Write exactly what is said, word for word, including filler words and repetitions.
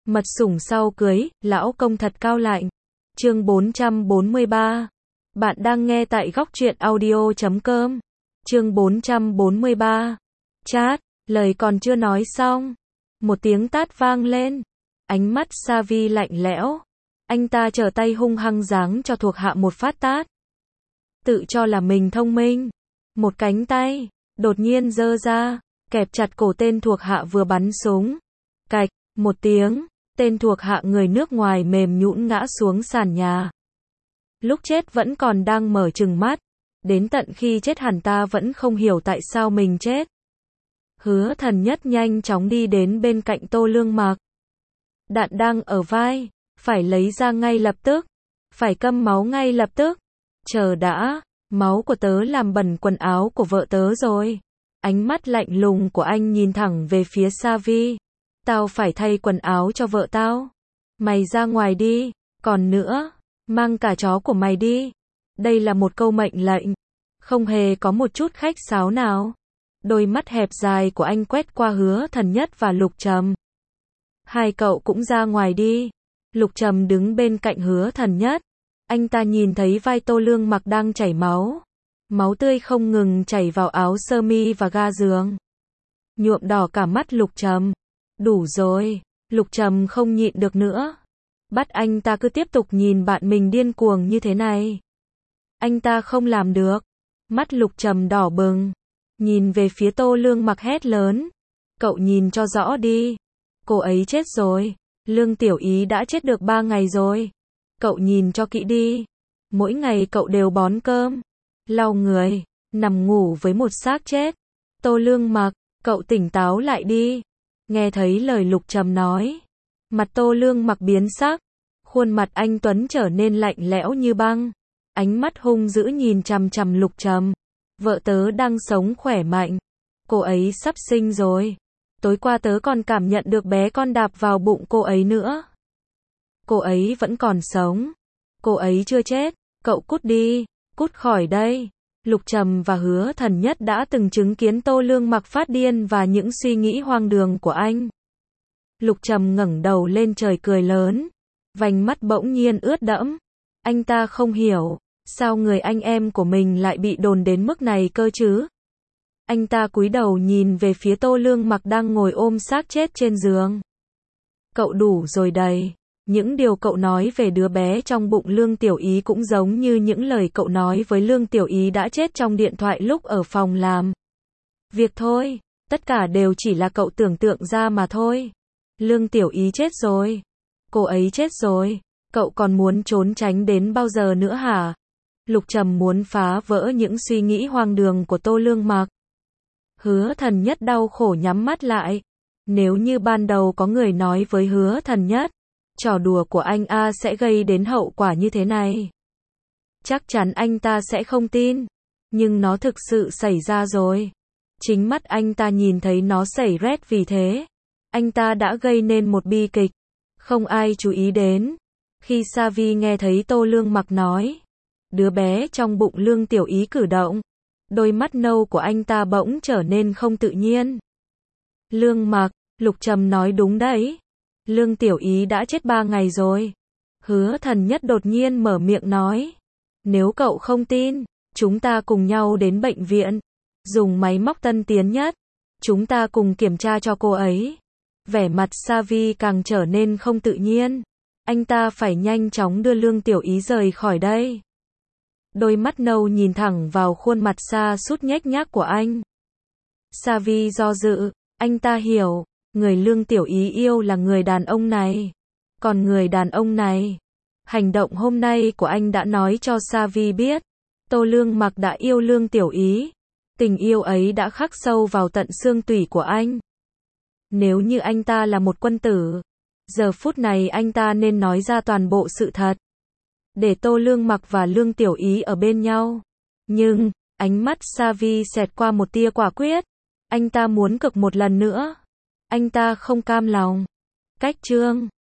Mật sủng sau cưới, lão công thật cao lạnh. Chương bốn trăm bốn mươi ba. Bạn đang nghe tại góc truyện audio chấm com. Chương bốn trăm bốn mươi ba. Chát, lời còn chưa nói xong. Một tiếng tát vang lên. Ánh mắt Savi lạnh lẽo. Anh ta trở tay hung hăng giáng cho thuộc hạ một phát tát. Tự cho là mình thông minh. Một cánh tay, đột nhiên giơ ra, kẹp chặt cổ tên thuộc hạ vừa bắn súng. Cạch, một tiếng, tên thuộc hạ người nước ngoài mềm nhũn ngã xuống sàn nhà. Lúc chết vẫn còn đang mở trừng mắt. Đến tận khi chết hẳn ta vẫn không hiểu tại sao mình chết. Hứa Thần Nhất nhanh chóng đi đến bên cạnh Tô Lương Mặc. Đạn đang ở vai, phải lấy ra ngay lập tức. Phải câm máu ngay lập tức. Chờ đã, máu của tớ làm bẩn quần áo của vợ tớ rồi. Ánh mắt lạnh lùng của anh nhìn thẳng về phía Savi. Tao phải thay quần áo cho vợ tao. Mày ra ngoài đi, còn nữa, mang cả chó của mày đi. Đây là một câu mệnh lệnh, không hề có một chút khách sáo nào. Đôi mắt hẹp dài của anh quét qua Hứa Thần Nhất và Lục Trầm. Hai cậu cũng ra ngoài đi. Lục Trầm đứng bên cạnh Hứa Thần Nhất. Anh ta nhìn thấy vai Tô Lương Mặc đang chảy máu. Máu tươi không ngừng chảy vào áo sơ mi và ga giường. Nhuộm đỏ cả mắt Lục Trầm. Đủ rồi, Lục Trầm không nhịn được nữa. Bắt anh ta cứ tiếp tục nhìn bạn mình điên cuồng như thế này. Anh ta không làm được. Mắt Lục Trầm đỏ bừng. Nhìn về phía Tô Lương Mặc hét lớn. Cậu nhìn cho rõ đi. Cô ấy chết rồi. Lương Tiểu Ý đã chết được ba ngày rồi. Cậu nhìn cho kỹ đi. Mỗi ngày cậu đều bón cơm, lau người, nằm ngủ với một xác chết. Tô Lương Mặc, cậu tỉnh táo lại đi. Nghe thấy lời Lục Trầm nói, mặt Tô Lương Mặc biến sắc, khuôn mặt anh tuấn trở nên lạnh lẽo như băng. Ánh mắt hung dữ nhìn chằm chằm Lục Trầm. Vợ tớ đang sống khỏe mạnh. Cô ấy sắp sinh rồi. Tối qua tớ còn cảm nhận được bé con đạp vào bụng cô ấy nữa. Cô ấy vẫn còn sống. Cô ấy chưa chết. Cậu cút đi, cút khỏi đây. Lục Trầm và Hứa Thần Nhất đã từng chứng kiến Tô Lương Mặc phát điên và những suy nghĩ hoang đường của anh. Lục Trầm ngẩng đầu lên trời cười lớn. Vành mắt bỗng nhiên ướt đẫm. Anh ta không hiểu, sao người anh em của mình lại bị đồn đến mức này cơ chứ? Anh ta cúi đầu nhìn về phía Tô Lương Mặc đang ngồi ôm xác chết trên giường. Cậu đủ rồi đầy. Những điều cậu nói về đứa bé trong bụng Lương Tiểu Ý cũng giống như những lời cậu nói với Lương Tiểu Ý đã chết trong điện thoại lúc ở phòng làm việc thôi. Tất cả đều chỉ là cậu tưởng tượng ra mà thôi. Lương Tiểu Ý chết rồi. Cô ấy chết rồi. Cậu còn muốn trốn tránh đến bao giờ nữa hả? Lục Trầm muốn phá vỡ những suy nghĩ hoang đường của Tô Lương Mặc. Hứa Thần Nhất đau khổ nhắm mắt lại. Nếu như ban đầu có người nói với Hứa Thần Nhất, trò đùa của anh A sẽ gây đến hậu quả như thế này, chắc chắn anh ta sẽ không tin. Nhưng nó thực sự xảy ra rồi. Chính mắt anh ta nhìn thấy nó xảy ra, vì thế anh ta đã gây nên một bi kịch không ai chú ý đến. Khi Savi nghe thấy Tô Lương Mặc nói đứa bé trong bụng Lương Tiểu Ý cử động, đôi mắt nâu của anh ta bỗng trở nên không tự nhiên. Lương Mặc, Lục Trầm nói đúng đấy. Lương Tiểu Ý đã chết ba ngày rồi. Hứa Thần Nhất đột nhiên mở miệng nói. Nếu cậu không tin, chúng ta cùng nhau đến bệnh viện. Dùng máy móc tân tiến nhất. Chúng ta cùng kiểm tra cho cô ấy. Vẻ mặt Savi càng trở nên không tự nhiên. Anh ta phải nhanh chóng đưa Lương Tiểu Ý rời khỏi đây. Đôi mắt nâu nhìn thẳng vào khuôn mặt sa sút nhếch nhác của anh. Savi do dự. Anh ta hiểu. Người Lương Tiểu Ý yêu là người đàn ông này. Còn người đàn ông này, hành động hôm nay của anh đã nói cho Savi biết, Tô Lương Mặc đã yêu Lương Tiểu Ý. Tình yêu ấy đã khắc sâu vào tận xương tủy của anh. Nếu như anh ta là một quân tử, giờ phút này anh ta nên nói ra toàn bộ sự thật, để Tô Lương Mặc và Lương Tiểu Ý ở bên nhau. Nhưng, ánh mắt Savi xẹt qua một tia quả quyết. Anh ta muốn cực một lần nữa. Anh ta không cam lòng. Cách chương